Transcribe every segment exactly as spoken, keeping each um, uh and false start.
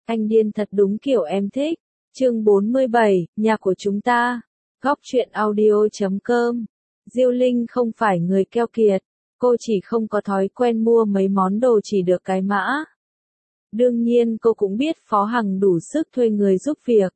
Anh điên thật đúng kiểu em thích. Chương bốn mươi bảy, nhà của chúng ta. Góc truyện audio chấm com. Diêu Linh không phải người keo kiệt, cô chỉ không có thói quen mua mấy món đồ chỉ được cái mã. Đương nhiên cô cũng biết Phó Hằng đủ sức thuê người giúp việc.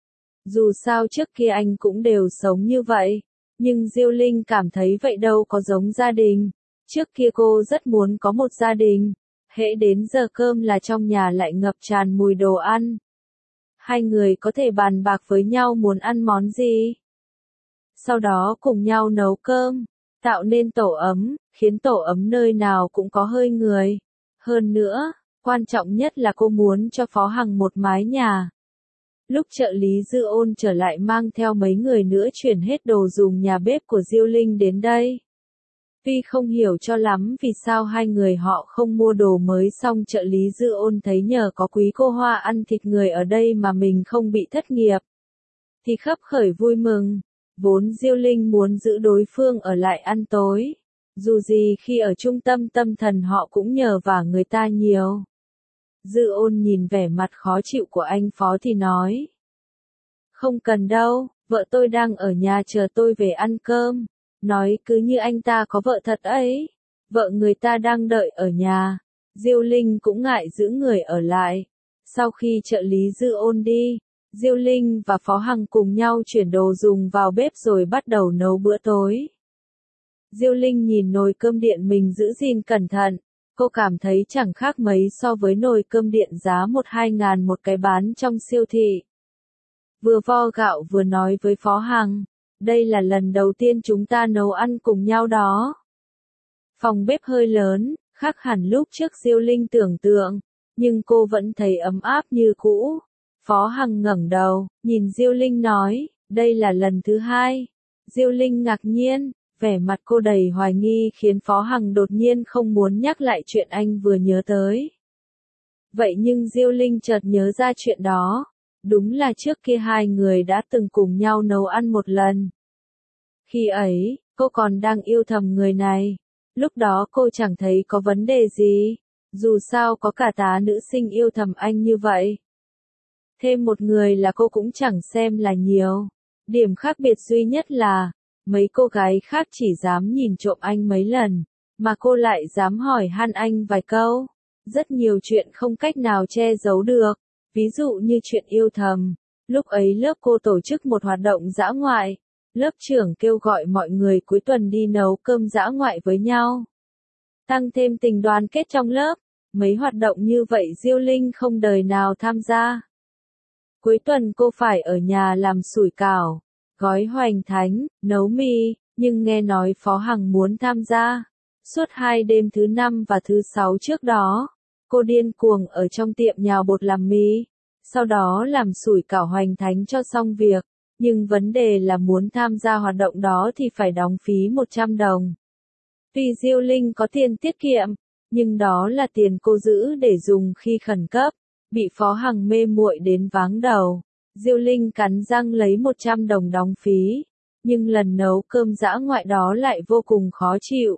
Dù sao trước kia anh cũng đều sống như vậy, nhưng Diêu Linh cảm thấy vậy đâu có giống gia đình. Trước kia cô rất muốn có một gia đình, hễ đến giờ cơm là trong nhà lại ngập tràn mùi đồ ăn. Hai người có thể bàn bạc với nhau muốn ăn món gì. Sau đó cùng nhau nấu cơm, tạo nên tổ ấm, khiến tổ ấm nơi nào cũng có hơi người. Hơn nữa, quan trọng nhất là cô muốn cho Phó Hằng một mái nhà. Lúc trợ lý Dư Ôn trở lại mang theo mấy người nữa chuyển hết đồ dùng nhà bếp của Diêu Linh đến đây. Tuy không hiểu cho lắm vì sao hai người họ không mua đồ mới, xong trợ lý Dư Ôn thấy nhờ có quý cô Hoa ăn thịt người ở đây mà mình không bị thất nghiệp, thì khấp khởi vui mừng. Vốn Diêu Linh muốn giữ đối phương ở lại ăn tối, dù gì khi ở trung tâm tâm thần họ cũng nhờ vả người ta nhiều. Dư Ôn nhìn vẻ mặt khó chịu của anh Phó thì nói: Không cần đâu, vợ tôi đang ở nhà chờ tôi về ăn cơm. Nói cứ như anh ta có vợ thật ấy. Vợ người ta đang đợi ở nhà. Diêu Linh cũng ngại giữ người ở lại. Sau khi trợ lý Dư Ôn đi, Diêu Linh và Phó Hằng cùng nhau chuyển đồ dùng vào bếp rồi bắt đầu nấu bữa tối. Diêu Linh nhìn nồi cơm điện mình giữ gìn cẩn thận. Cô cảm thấy chẳng khác mấy so với nồi cơm điện giá một hai ngàn một cái bán trong siêu thị. Vừa vo gạo vừa nói với Phó Hằng: Đây là lần đầu tiên chúng ta nấu ăn cùng nhau đó. Phòng bếp hơi lớn, khác hẳn lúc trước Diêu Linh tưởng tượng, nhưng cô vẫn thấy ấm áp như cũ. Phó Hằng ngẩng đầu, nhìn Diêu Linh nói: Đây là lần thứ hai. Diêu Linh ngạc nhiên, vẻ mặt cô đầy hoài nghi khiến Phó Hằng đột nhiên không muốn nhắc lại chuyện anh vừa nhớ tới. Vậy nhưng Diêu Linh chợt nhớ ra chuyện đó. Đúng là trước kia hai người đã từng cùng nhau nấu ăn một lần. Khi ấy, cô còn đang yêu thầm người này. Lúc đó cô chẳng thấy có vấn đề gì. Dù sao có cả tá nữ sinh yêu thầm anh như vậy. Thêm một người là cô cũng chẳng xem là nhiều. Điểm khác biệt duy nhất là, mấy cô gái khác chỉ dám nhìn trộm anh mấy lần, mà cô lại dám hỏi han anh vài câu. Rất nhiều chuyện không cách nào che giấu được. Ví dụ như chuyện yêu thầm, lúc ấy lớp cô tổ chức một hoạt động dã ngoại, lớp trưởng kêu gọi mọi người cuối tuần đi nấu cơm dã ngoại với nhau. Tăng thêm tình đoàn kết trong lớp, mấy hoạt động như vậy Diêu Linh không đời nào tham gia. Cuối tuần cô phải ở nhà làm sủi cảo, gói hoành thánh, nấu mì, nhưng nghe nói Phó Hằng muốn tham gia. Suốt hai đêm thứ năm và thứ sáu trước đó, cô điên cuồng ở trong tiệm nhào bột làm mì, sau đó làm sủi cảo hoành thánh cho xong việc, nhưng vấn đề là muốn tham gia hoạt động đó thì phải đóng phí một trăm đồng. Tuy Diêu Linh có tiền tiết kiệm, nhưng đó là tiền cô giữ để dùng khi khẩn cấp, bị Phó Hằng mê muội đến váng đầu. Diêu Linh cắn răng lấy một trăm đồng đóng phí, nhưng lần nấu cơm dã ngoại đó lại vô cùng khó chịu.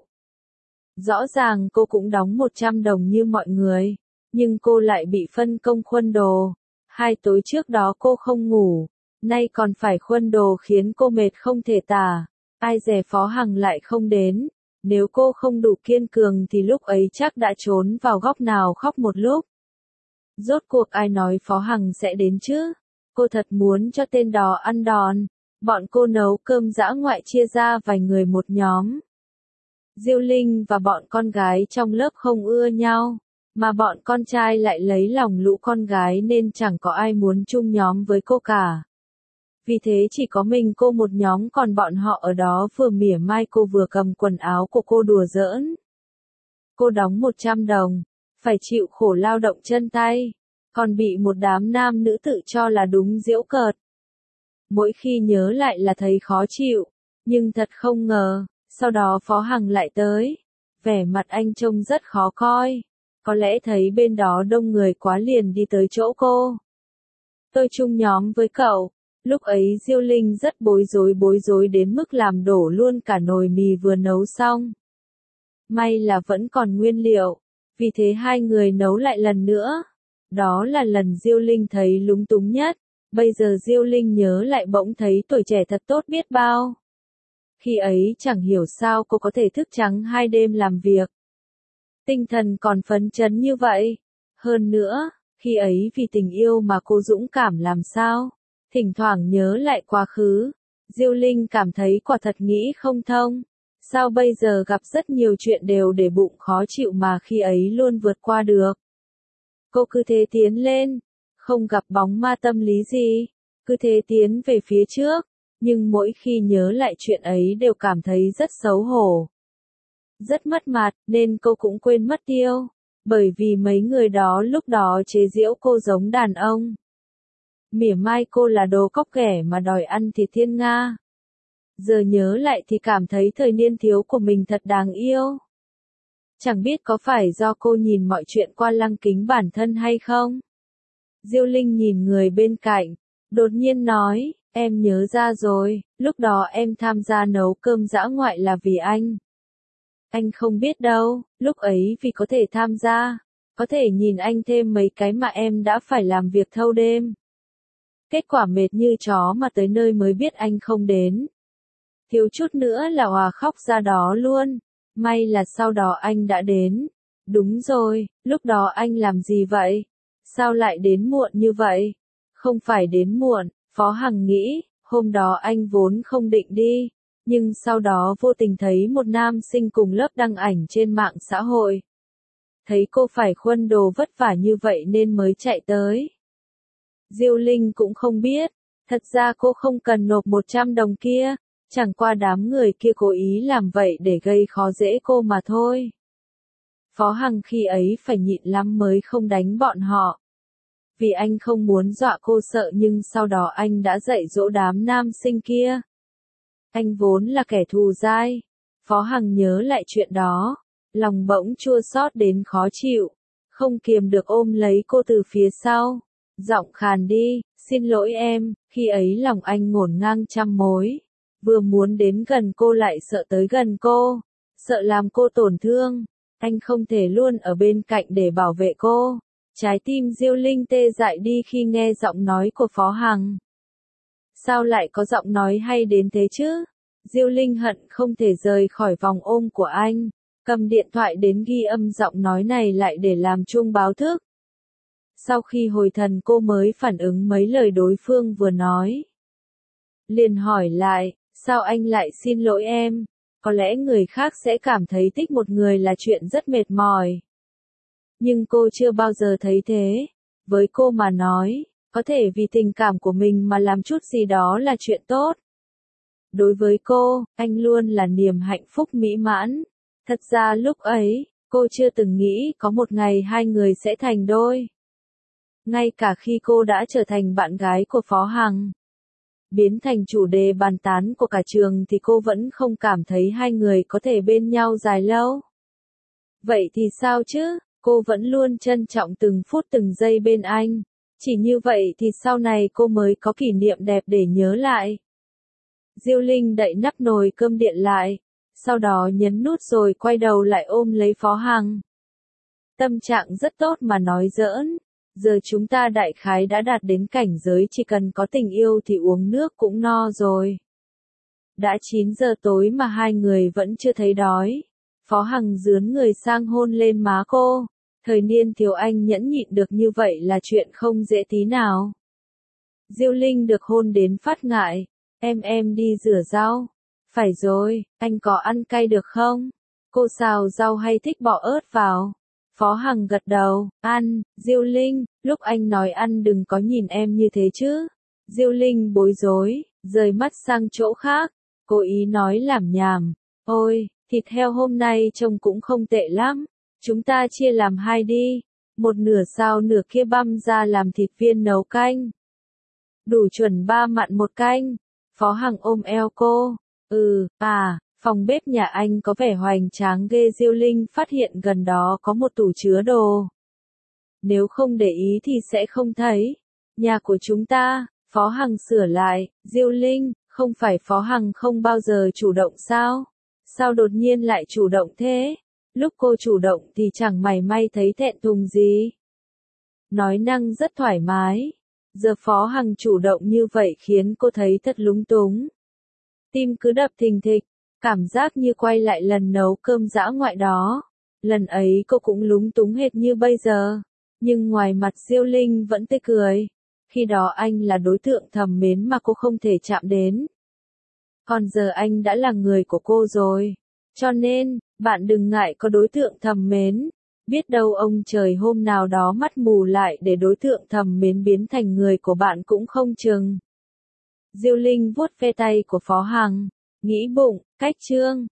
Rõ ràng cô cũng đóng một trăm đồng như mọi người, nhưng cô lại bị phân công khuân đồ. Hai tối trước đó cô không ngủ, nay còn phải khuân đồ khiến cô mệt không thể tả. Ai dè Phó Hằng lại không đến, nếu cô không đủ kiên cường thì lúc ấy chắc đã trốn vào góc nào khóc một lúc. Rốt cuộc ai nói Phó Hằng sẽ đến chứ? Cô thật muốn cho tên đó ăn đòn. Bọn cô nấu cơm dã ngoại chia ra vài người một nhóm. Diêu Linh và bọn con gái trong lớp không ưa nhau, mà bọn con trai lại lấy lòng lũ con gái nên chẳng có ai muốn chung nhóm với cô cả. Vì thế chỉ có mình cô một nhóm, còn bọn họ ở đó vừa mỉa mai cô vừa cầm quần áo của cô đùa giỡn. Cô đóng một trăm đồng, phải chịu khổ lao động chân tay, còn bị một đám nam nữ tự cho là đúng giễu cợt. Mỗi khi nhớ lại là thấy khó chịu, nhưng thật không ngờ. Sau đó Phó Hằng lại tới, vẻ mặt anh trông rất khó coi, có lẽ thấy bên đó đông người quá liền đi tới chỗ cô. Tôi chung nhóm với cậu. Lúc ấy Diêu Linh rất bối rối bối rối đến mức làm đổ luôn cả nồi mì vừa nấu xong. May là vẫn còn nguyên liệu, vì thế hai người nấu lại lần nữa. Đó là lần Diêu Linh thấy lúng túng nhất, bây giờ Diêu Linh nhớ lại bỗng thấy tuổi trẻ thật tốt biết bao. Khi ấy chẳng hiểu sao cô có thể thức trắng hai đêm làm việc. Tinh thần còn phấn chấn như vậy. Hơn nữa, khi ấy vì tình yêu mà cô dũng cảm làm sao. Thỉnh thoảng nhớ lại quá khứ, Diêu Linh cảm thấy quả thật nghĩ không thông. Sao bây giờ gặp rất nhiều chuyện đều để bụng khó chịu mà khi ấy luôn vượt qua được. Cô cứ thế tiến lên, không gặp bóng ma tâm lý gì, cứ thế tiến về phía trước, nhưng mỗi khi nhớ lại chuyện ấy đều cảm thấy rất xấu hổ. Rất mất mặt, nên cô cũng quên mất tiêu, bởi vì mấy người đó lúc đó chế giễu cô giống đàn ông. Mỉa mai cô là đồ cóc ghẻ mà đòi ăn thịt thiên nga. Giờ nhớ lại thì cảm thấy thời niên thiếu của mình thật đáng yêu. Chẳng biết có phải do cô nhìn mọi chuyện qua lăng kính bản thân hay không? Diêu Linh nhìn người bên cạnh, đột nhiên nói, em nhớ ra rồi, lúc đó em tham gia nấu cơm dã ngoại là vì anh. Anh không biết đâu, lúc ấy vì có thể tham gia, có thể nhìn anh thêm mấy cái mà em đã phải làm việc thâu đêm. Kết quả mệt như chó mà tới nơi mới biết anh không đến. Thiếu chút nữa là hòa khóc ra đó luôn. May là sau đó anh đã đến. Đúng rồi, lúc đó anh làm gì vậy? Sao lại đến muộn như vậy? Không phải đến muộn, Phó Hằng nghĩ, hôm đó anh vốn không định đi. Nhưng sau đó vô tình thấy một nam sinh cùng lớp đăng ảnh trên mạng xã hội. Thấy cô phải khuân đồ vất vả như vậy nên mới chạy tới. Diêu Linh cũng không biết, thật ra cô không cần nộp một trăm đồng kia, chẳng qua đám người kia cố ý làm vậy để gây khó dễ cô mà thôi. Phó Hằng khi ấy phải nhịn lắm mới không đánh bọn họ. Vì anh không muốn dọa cô sợ nhưng sau đó anh đã dạy dỗ đám nam sinh kia. Anh vốn là kẻ thù dai. Phó Hằng nhớ lại chuyện đó, lòng bỗng chua xót đến khó chịu, không kiềm được ôm lấy cô từ phía sau. Giọng khàn đi, xin lỗi em, khi ấy lòng anh ngổn ngang trăm mối. Vừa muốn đến gần cô lại sợ tới gần cô, sợ làm cô tổn thương. Anh không thể luôn ở bên cạnh để bảo vệ cô. Trái tim Diêu Linh tê dại đi khi nghe giọng nói của Phó Hằng. Sao lại có giọng nói hay đến thế chứ? Diêu Linh hận không thể rời khỏi vòng ôm của anh, cầm điện thoại đến ghi âm giọng nói này lại để làm chuông báo thức. Sau khi hồi thần cô mới phản ứng mấy lời đối phương vừa nói. Liền hỏi lại, sao anh lại xin lỗi em? Có lẽ người khác sẽ cảm thấy thích một người là chuyện rất mệt mỏi. Nhưng cô chưa bao giờ thấy thế. Với cô mà nói, có thể vì tình cảm của mình mà làm chút gì đó là chuyện tốt. Đối với cô, anh luôn là niềm hạnh phúc mỹ mãn. Thật ra lúc ấy, cô chưa từng nghĩ có một ngày hai người sẽ thành đôi. Ngay cả khi cô đã trở thành bạn gái của Phó Hằng, biến thành chủ đề bàn tán của cả trường thì cô vẫn không cảm thấy hai người có thể bên nhau dài lâu. Vậy thì sao chứ, cô vẫn luôn trân trọng từng phút từng giây bên anh. Chỉ như vậy thì sau này cô mới có kỷ niệm đẹp để nhớ lại. Diêu Linh đậy nắp nồi cơm điện lại, sau đó nhấn nút rồi quay đầu lại ôm lấy Phó Hằng. Tâm trạng rất tốt mà nói giỡn. Giờ chúng ta đại khái đã đạt đến cảnh giới chỉ cần có tình yêu thì uống nước cũng no rồi. Đã chín giờ tối mà hai người vẫn chưa thấy đói. Phó Hằng dướn người sang hôn lên má cô. Thời niên thiếu anh nhẫn nhịn được như vậy là chuyện không dễ tí nào. Diêu Linh được hôn đến phát ngại. Em em đi rửa rau. Phải rồi, anh có ăn cay được không? Cô xào rau hay thích bỏ ớt vào? Phó Hằng gật đầu, ăn. Diêu Linh, lúc anh nói ăn đừng có nhìn em như thế chứ. Diêu Linh bối rối, rời mắt sang chỗ khác, cố ý nói làm nhảm. Ôi, thịt heo hôm nay trông cũng không tệ lắm. Chúng ta chia làm hai đi. Một nửa sao nửa kia băm ra làm thịt viên nấu canh. Đủ chuẩn ba mặn một canh. Phó Hằng ôm eo cô. Ừ, à, phòng bếp nhà anh có vẻ hoành tráng ghê. Diêu Linh phát hiện gần đó có một tủ chứa đồ. Nếu không để ý thì sẽ không thấy. Nhà của chúng ta, Phó Hằng sửa lại. Diêu Linh, không phải Phó Hằng không bao giờ chủ động sao? Sao đột nhiên lại chủ động thế? Lúc cô chủ động thì chẳng mảy may thấy thẹn thùng gì. nói năng rất thoải mái. Giờ Phó Hằng chủ động như vậy khiến cô thấy thật lúng túng. Tim cứ đập thình thịch, cảm giác như quay lại lần nấu cơm dã ngoại đó. Lần ấy cô cũng lúng túng hệt như bây giờ. Nhưng ngoài mặt Diêu Linh vẫn tươi cười. Khi đó anh là đối tượng thầm mến mà cô không thể chạm đến. Còn giờ anh đã là người của cô rồi. Cho nên, bạn đừng ngại có đối tượng thầm mến. Biết đâu ông trời hôm nào đó mắt mù lại để đối tượng thầm mến biến thành người của bạn cũng không chừng. Diêu Linh vuốt ve tay của Phó Hằng, nghĩ bụng, cách chương.